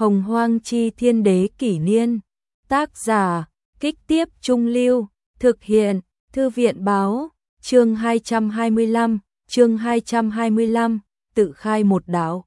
Hồng Hoang Chi Thiên Đế Kỷ Niên. Tác giả, Kích Tiếp Trung Lưu. Thực hiện, Thư viện Báo. Chương 225, tự khai một đạo.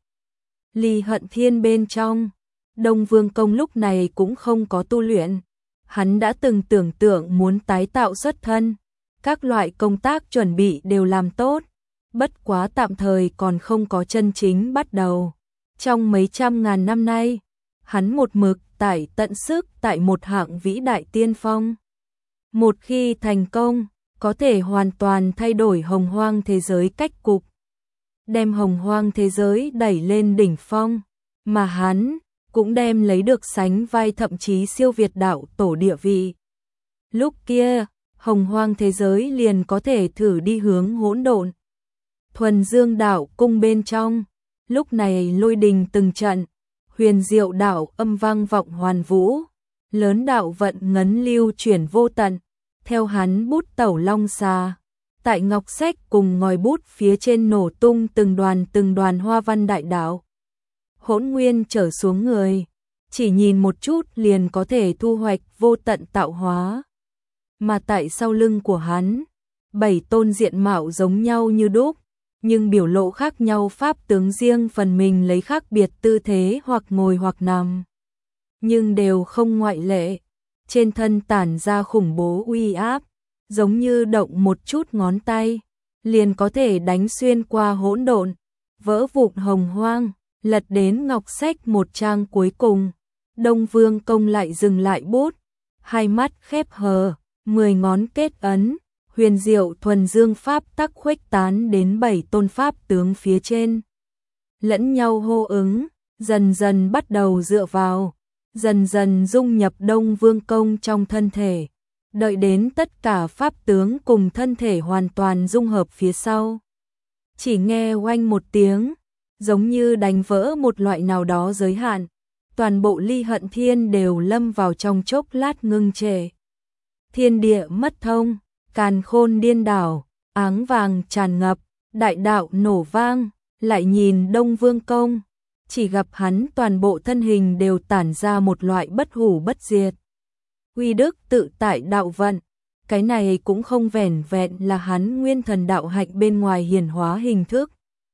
Ly Hận Thiên bên trong, Đông Vương Công lúc này cũng không có tu luyện. Hắn đã từng tưởng tượng muốn tái tạo xuất thân. Các loại công tác chuẩn bị đều làm tốt. Bất quá tạm thời còn không có chân chính bắt đầu. Trong mấy trăm ngàn năm nay, hắn một mực tải tận sức tại một hạng vĩ đại tiên phong. Một khi thành công, có thể hoàn toàn thay đổi hồng hoang thế giới cách cục. Đem hồng hoang thế giới đẩy lên đỉnh phong, mà hắn cũng đem lấy được sánh vai thậm chí siêu việt đạo tổ địa vị. Lúc kia, hồng hoang thế giới liền có thể thử đi hướng hỗn độn. Thuần Dương đạo cung bên trong, lúc này lôi đình từng trận, huyền diệu đạo âm vang vọng hoàn vũ, lớn đạo vận ngấn lưu chuyển vô tận, theo hắn bút tẩu long xà. Tại ngọc sách cùng ngòi bút phía trên nổ tung từng đoàn hoa văn đại đạo. Hỗn nguyên trở xuống người, chỉ nhìn một chút liền có thể thu hoạch vô tận tạo hóa. Mà tại sau lưng của hắn, 7 tôn diện mạo giống nhau như đúc, nhưng biểu lộ khác nhau pháp tướng riêng phần mình lấy khác biệt tư thế hoặc ngồi hoặc nằm. Nhưng đều không ngoại lệ, trên thân tản ra khủng bố uy áp, giống như động một chút ngón tay, liền có thể đánh xuyên qua hỗn độn, vỡ vụn hồng hoang, lật đến ngọc sách một trang cuối cùng. Đông Vương Công lại dừng lại bút, hai mắt khép hờ, 10 ngón kết ấn, huyền diệu thuần dương pháp tắc khuếch tán đến 7 tôn pháp tướng phía trên. Lẫn nhau hô ứng, dần dần bắt đầu dựa vào, dần dần dung nhập Đông Vương Công trong thân thể. Đợi đến tất cả pháp tướng cùng thân thể hoàn toàn dung hợp phía sau. Chỉ nghe oanh một tiếng, giống như đánh vỡ một loại nào đó giới hạn, toàn bộ Ly Hận Thiên đều lâm vào trong chốc lát ngưng trệ. Thiên địa mất thông, càn khôn điên đảo, áng vàng tràn ngập, đại đạo nổ vang, lại nhìn Đông Vương Công, chỉ gặp hắn toàn bộ thân hình đều tản ra một loại bất hủ bất diệt. Uy đức tự tại đạo vận, cái này cũng không vẻn vẹn là hắn nguyên thần đạo hạnh bên ngoài hiển hóa hình thức,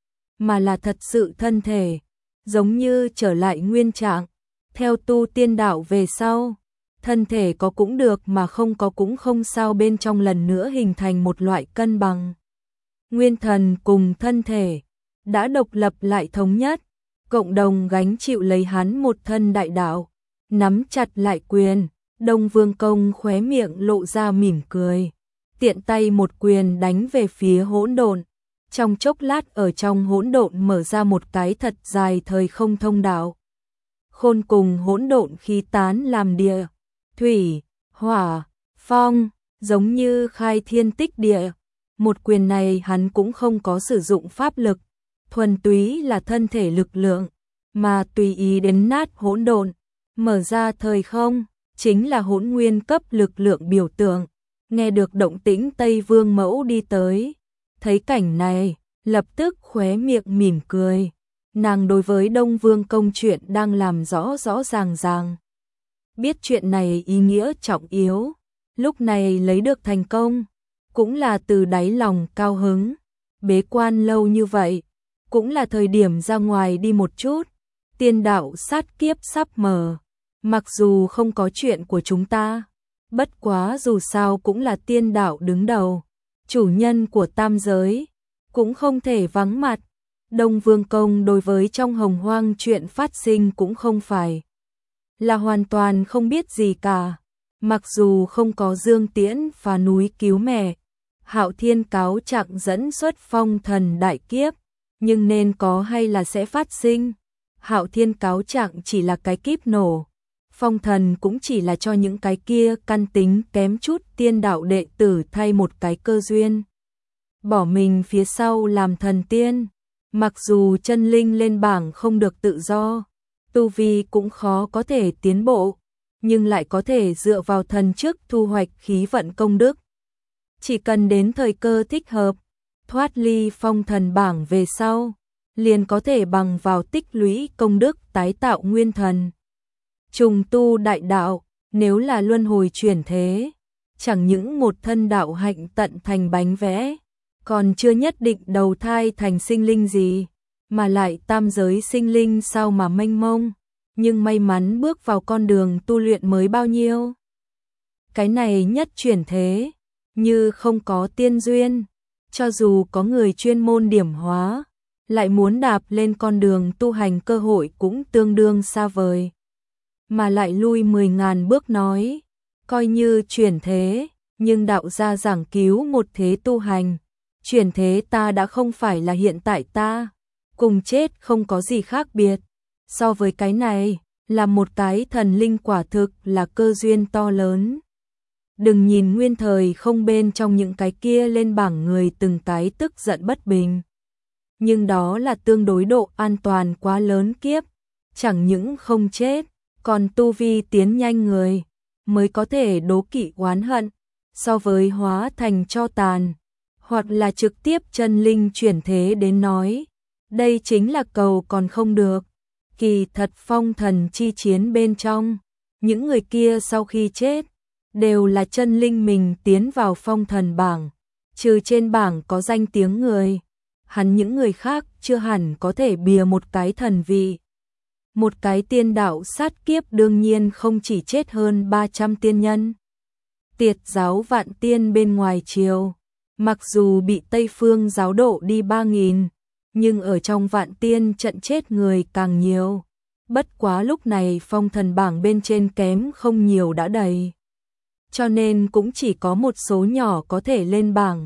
mà là thật sự thân thể, giống như trở lại nguyên trạng. Theo tu tiên đạo về sau, thân thể có cũng được mà không có cũng không sao, bên trong lần nữa hình thành một loại cân bằng. Nguyên thần cùng thân thể đã độc lập lại thống nhất, cộng đồng gánh chịu lấy hắn một thân đại đạo, nắm chặt lại quyền. Đông Vương Công khóe miệng lộ ra mỉm cười, tiện tay một quyền đánh về phía hỗn độn. Trong chốc lát ở trong hỗn độn mở ra một cái thật dài thời không thông đạo. Khôn cùng hỗn độn khí tán làm địa, thủy, hỏa, phong, giống như khai thiên tích địa. Một quyền này hắn cũng không có sử dụng pháp lực, thuần túy là thân thể lực lượng, mà tùy ý đến nát hỗn độn, mở ra thời không, chính là hỗn nguyên cấp lực lượng biểu tượng. Nghe được động tĩnh Tây Vương Mẫu đi tới, thấy cảnh này, lập tức khóe miệng mỉm cười. Nàng đối với Đông Vương Công chuyện đang làm rõ rõ ràng. Biết chuyện này ý nghĩa trọng yếu, lúc này lấy được thành công, cũng là từ đáy lòng cao hứng. Bế quan lâu như vậy, cũng là thời điểm ra ngoài đi một chút. Tiên đạo sát kiếp sắp mở, mặc dù không có chuyện của chúng ta, bất quá dù sao cũng là tiên đạo đứng đầu, chủ nhân của tam giới, cũng không thể vắng mặt. Đông Vương Công đối với trong hồng hoang chuyện phát sinh cũng không phải là hoàn toàn không biết gì cả. Mặc dù không có Dương Tiễn phá núi cứu mẹ, Hạo Thiên cáo trạng dẫn xuất phong thần đại kiếp, nhưng nên có hay là sẽ phát sinh. Hạo Thiên cáo trạng chỉ là cái kíp nổ, phong thần cũng chỉ là cho những cái kia căn tính kém chút tiên đạo đệ tử thay một cái cơ duyên, bỏ mình phía sau làm thần tiên. Mặc dù chân linh lên bảng không được tự do, tu vi cũng khó có thể tiến bộ, nhưng lại có thể dựa vào thần chức thu hoạch khí vận công đức. Chỉ cần đến thời cơ thích hợp, thoát ly phong thần bảng về sau, liền có thể bằng vào tích lũy công đức tái tạo nguyên thần. Trùng tu đại đạo, nếu là luân hồi chuyển thế, chẳng những một thân đạo hạnh tận thành bánh vẽ, còn chưa nhất định đầu thai thành sinh linh gì, mà lại tam giới sinh linh sao mà mênh mông, nhưng may mắn bước vào con đường tu luyện mới bao nhiêu. Cái này nhất chuyển thế, như không có tiên duyên, cho dù có người chuyên môn điểm hóa, lại muốn đạp lên con đường tu hành cơ hội cũng tương đương xa vời. Mà lại lui 10.000 bước nói, coi như chuyển thế, nhưng đạo gia giảng cứu một thế tu hành, chuyển thế ta đã không phải là hiện tại ta, cùng chết không có gì khác biệt. So với cái này, là một cái thần linh quả thực là cơ duyên to lớn. Đừng nhìn nguyên thời không bên trong những cái kia lên bảng người từng cái tức giận bất bình. Nhưng đó là tương đối độ an toàn quá lớn kiếp, chẳng những không chết, còn tu vi tiến nhanh người, mới có thể đố kỵ oán hận, so với hóa thành tro tàn, hoặc là trực tiếp chân linh chuyển thế đến nói. Đây chính là cầu còn không được. Kỳ thật phong thần chi chiến bên trong, những người kia sau khi chết, đều là chân linh mình tiến vào phong thần bảng, trừ trên bảng có danh tiếng người, hắn những người khác chưa hẳn có thể bìa một cái thần vị. Một cái tiên đạo sát kiếp đương nhiên không chỉ chết hơn 300 tiên nhân. Tiệt giáo Vạn Tiên bên ngoài triều, mặc dù bị Tây Phương giáo độ đi 3.000, nhưng ở trong Vạn Tiên trận chết người càng nhiều. Bất quá lúc này phong thần bảng bên trên kém không nhiều đã đầy, cho nên cũng chỉ có một số nhỏ có thể lên bảng.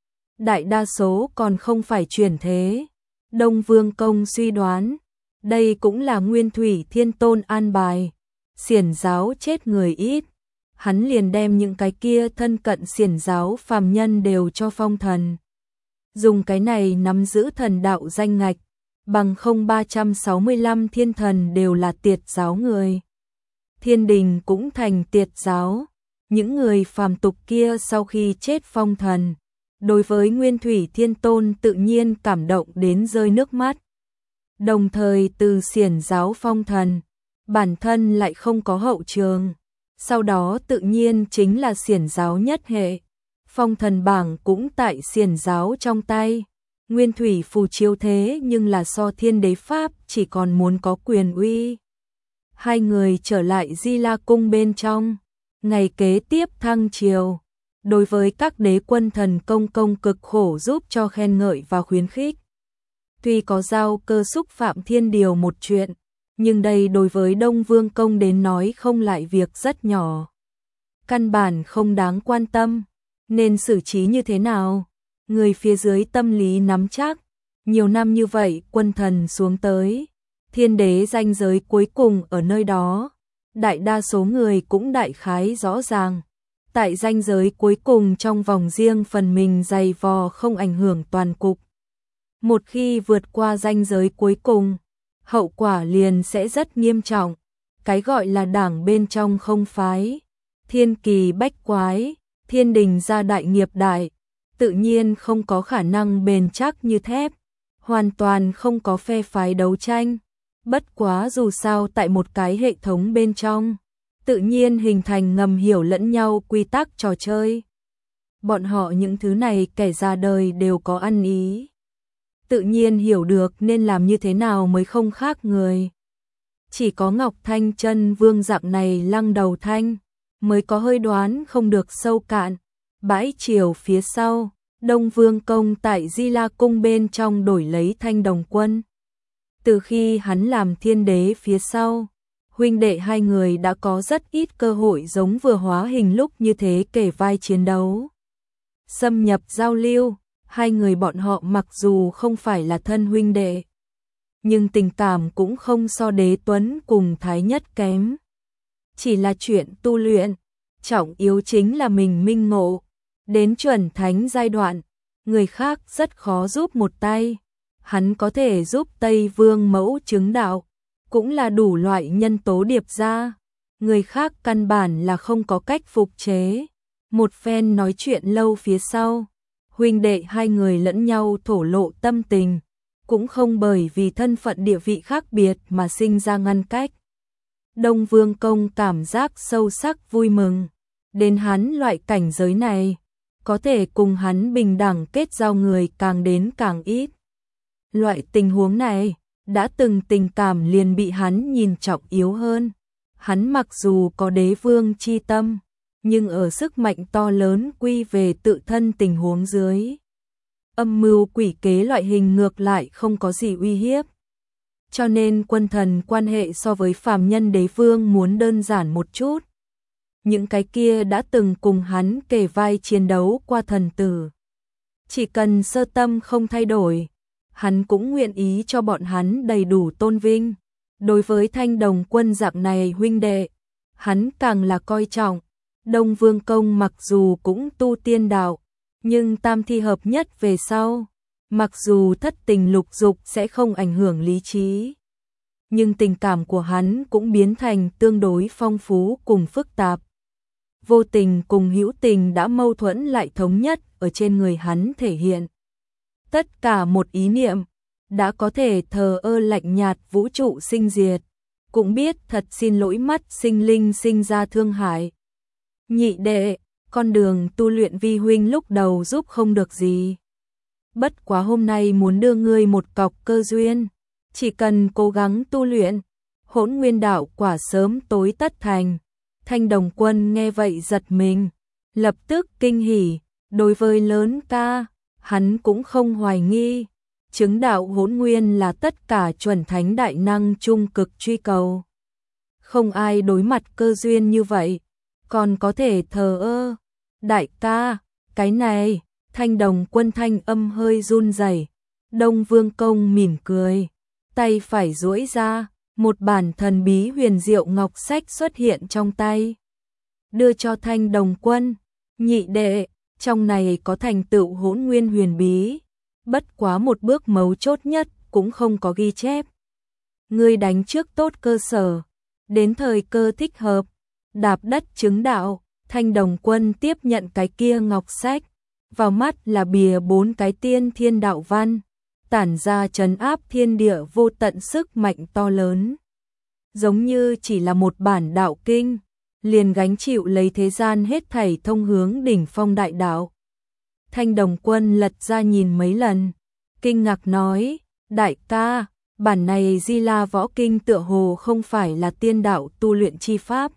Đại đa số còn không phải chuyển thế. Đông Vương Công suy đoán, đây cũng là Nguyên Thủy Thiên Tôn an bài. Xiển giáo chết người ít, hắn liền đem những cái kia thân cận xiển giáo phàm nhân đều cho phong thần. Dùng cái này nắm giữ thần đạo danh ngạch, bằng không 365 thiên thần đều là tiệt giáo người. Thiên đình cũng thành tiệt giáo. Những người phàm tục kia sau khi chết phong thần, đối với Nguyên Thủy Thiên Tôn tự nhiên cảm động đến rơi nước mắt. Đồng thời từ xiển giáo phong thần, bản thân lại không có hậu trường, sau đó tự nhiên chính là xiển giáo nhất hệ. Phong thần bảng cũng tại xiển giáo trong tay. Nguyên Thủy phù chiếu thế nhưng là so thiên đế pháp chỉ còn muốn có quyền uy. Hai người trở lại Di La Cung bên trong. Ngày kế tiếp thăng triều, đối với các đế quân thần công cực khổ giúp cho khen ngợi và khuyến khích. Tuy có giao cơ xúc phạm thiên điều một chuyện, nhưng đây đối với Đông Vương Công đến nói không lại việc rất nhỏ. Căn bản không đáng quan tâm, nên xử trí như thế nào, người phía dưới tâm lý nắm chắc. Nhiều năm như vậy quân thần xuống tới, thiên đế ranh giới cuối cùng ở nơi đó. Đại đa số người cũng đại khái rõ ràng, tại ranh giới cuối cùng trong vòng riêng phần mình dày vò không ảnh hưởng toàn cục. Một khi vượt qua ranh giới cuối cùng, hậu quả liền sẽ rất nghiêm trọng. Cái gọi là đảng bên trong không phái, thiên kỳ bách quái, thiên đình gia đại nghiệp đại, tự nhiên không có khả năng bền chắc như thép, hoàn toàn không có phe phái đấu tranh. Bất quá dù sao tại một cái hệ thống bên trong, tự nhiên hình thành ngầm hiểu lẫn nhau quy tắc trò chơi. Bọn họ những thứ này kẻ ra đời đều có ăn ý. Tự nhiên hiểu được nên làm như thế nào mới không khác người. Chỉ có Ngọc Thanh Chân Vương dạng này lăng đầu thanh, mới có hơi đoán không được sâu cạn. Bãi triều phía sau, Đông Vương Công tại Di La Cung bên trong đổi lấy Thanh Đồng Quân. Từ khi hắn làm thiên đế phía sau, huynh đệ hai người đã có rất ít cơ hội giống vừa hóa hình lúc như thế kể vai chiến đấu. Xâm nhập giao lưu, hai người bọn họ mặc dù không phải là thân huynh đệ, nhưng tình cảm cũng không so Đế Tuấn cùng Thái Nhất kém. Chỉ là chuyện tu luyện, trọng yếu chính là mình minh ngộ, đến chuẩn thánh giai đoạn, người khác rất khó giúp một tay. Hắn có thể giúp Tây Vương Mẫu chứng đạo, cũng là đủ loại nhân tố điệp ra, người khác căn bản là không có cách phục chế. Một phen nói chuyện lâu phía sau, huynh đệ hai người lẫn nhau thổ lộ tâm tình, cũng không bởi vì thân phận địa vị khác biệt mà sinh ra ngăn cách. Đông Vương Công cảm giác sâu sắc vui mừng, đến hắn loại cảnh giới này, có thể cùng hắn bình đẳng kết giao người càng đến càng ít. Loại tình huống này, đã từng tình cảm liền bị hắn nhìn trọng yếu hơn. Hắn mặc dù có đế vương chi tâm, nhưng ở sức mạnh to lớn quy về tự thân tình huống dưới. Âm mưu quỷ kế loại hình ngược lại không có gì uy hiếp. Cho nên quân thần quan hệ so với phàm nhân đế vương muốn đơn giản một chút. Những cái kia đã từng cùng hắn kề vai chiến đấu qua thần tử. Chỉ cần sơ tâm không thay đổi, hắn cũng nguyện ý cho bọn hắn đầy đủ tôn vinh. Đối với Thanh Đồng Quân dạng này huynh đệ, hắn càng là coi trọng. Đông Vương Công mặc dù cũng tu tiên đạo, nhưng tam thi hợp nhất về sau, mặc dù thất tình lục dục sẽ không ảnh hưởng lý trí, nhưng tình cảm của hắn cũng biến thành tương đối phong phú cùng phức tạp. Vô tình cùng hữu tình đã mâu thuẫn lại thống nhất ở trên người hắn thể hiện. Tất cả một ý niệm, đã có thể thờ ơ lạnh nhạt vũ trụ sinh diệt, cũng biết thật xin lỗi mắt sinh linh sinh ra thương hại. Nhị đệ, con đường tu luyện vi huynh lúc đầu giúp không được gì. Bất quá hôm nay muốn đưa ngươi một cọc cơ duyên, chỉ cần cố gắng tu luyện, Hỗn Nguyên đạo quả sớm tối tất thành. Thanh Đồng Quân nghe vậy giật mình, lập tức kinh hỉ, đối với lớn ca, hắn cũng không hoài nghi. Chứng đạo Hỗn Nguyên là tất cả chuẩn thánh đại năng trung cực truy cầu. Không ai đối mặt cơ duyên như vậy, còn có thể thờ ơ. Đại ca, cái này, Thanh Đồng Quân thanh âm hơi run rẩy. Đông Vương Công mỉm cười, tay phải duỗi ra, một bản thần bí huyền diệu ngọc sách xuất hiện trong tay. Đưa cho Thanh Đồng Quân, nhị đệ, trong này có thành tựu Hỗn Nguyên huyền bí. Bất quá một bước mấu chốt nhất cũng không có ghi chép. Ngươi đánh trước tốt cơ sở, đến thời cơ thích hợp, đạp đất chứng đạo. Thanh Đồng Quân tiếp nhận cái kia ngọc sách, vào mắt là bìa 4 cái tiên thiên đạo văn, tản ra trấn áp thiên địa vô tận sức mạnh to lớn. Giống như chỉ là một bản đạo kinh, liền gánh chịu lấy thế gian hết thảy thông hướng đỉnh phong đại đạo. Thanh Đồng Quân lật ra nhìn mấy lần, kinh ngạc nói, đại ca, bản này Di La Võ Kinh tựa hồ không phải là tiên đạo tu luyện chi pháp.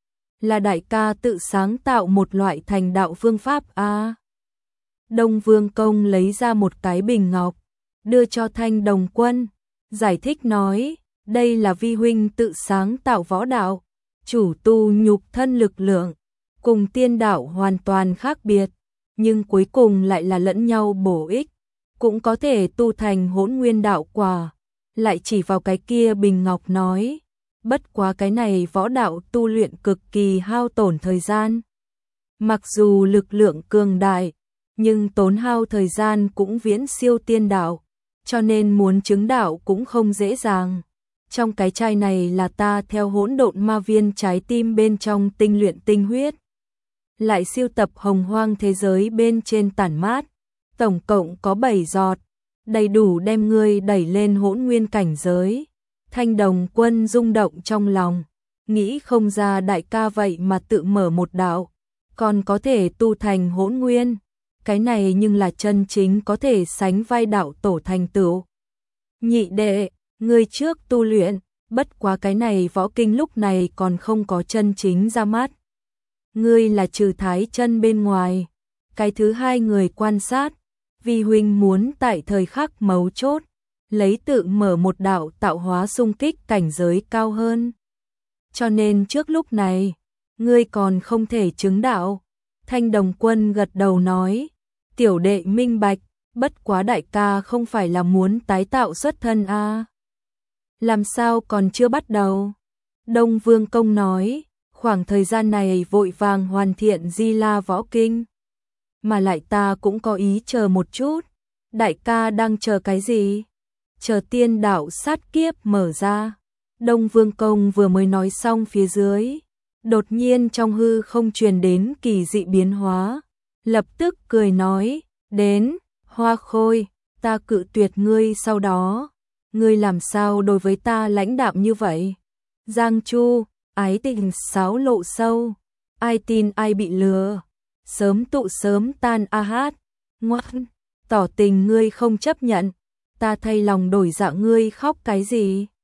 Là đại ca tự sáng tạo một loại thành đạo phương pháp a. Đông Vương Công lấy ra một cái bình ngọc, đưa cho Thanh Đồng Quân, giải thích nói, đây là vi huynh tự sáng tạo võ đạo, chủ tu nhục thân lực lượng, cùng tiên đạo hoàn toàn khác biệt, nhưng cuối cùng lại là lẫn nhau bổ ích, cũng có thể tu thành Hỗn Nguyên đạo quả. Lại chỉ vào cái kia bình ngọc nói, bất quá cái này võ đạo tu luyện cực kỳ hao tổn thời gian. Mặc dù lực lượng cường đại, nhưng tốn hao thời gian cũng viễn siêu tiên đạo, cho nên muốn chứng đạo cũng không dễ dàng. Trong cái chai này là ta theo Hỗn Độn Ma Viên trái tim bên trong tinh luyện tinh huyết, lại siêu tập hồng hoang thế giới bên trên tản mát, tổng cộng có 7 giọt, đầy đủ đem ngươi đẩy lên Hỗn Nguyên cảnh giới. Thanh Đồng Quân rung động trong lòng, nghĩ không ra đại ca vậy mà tự mở một đạo, còn có thể tu thành Hỗn Nguyên, cái này nhưng là chân chính có thể sánh vai đạo tổ thành tựu. Nhị đệ, ngươi trước tu luyện, bất quá cái này võ kinh lúc này còn không có chân chính ra mắt. Ngươi là trừ thái chân bên ngoài, cái thứ hai người quan sát, vi huynh muốn tại thời khắc mấu chốt, lấy tự mở một đạo tạo hóa xung kích cảnh giới cao hơn. Cho nên trước lúc này, ngươi còn không thể chứng đạo. Thanh Đồng Quân gật đầu nói, tiểu đệ minh bạch, bất quá đại ca không phải là muốn tái tạo xuất thân a? Làm sao còn chưa bắt đầu? Đông Vương Công nói, khoảng thời gian này vội vàng hoàn thiện Di La Võ Kinh. Mà lại ta cũng có ý chờ một chút. Đại ca đang chờ cái gì? Chờ tiên đạo sát kiếp mở ra. Đông Vương Công vừa mới nói xong phía dưới, đột nhiên trong hư không truyền đến kỳ dị biến hóa, lập tức cười nói, đến, Hoa Khôi, ta cự tuyệt ngươi sau đó, ngươi làm sao đối với ta lãnh đạm như vậy? Giang Chu, ái tình sáo lộ sâu, ai tin ai bị lừa, sớm tụ sớm tan a hát, ngoan, tỏ tình ngươi không chấp nhận, ta thay lòng đổi dạ ngươi khóc cái gì?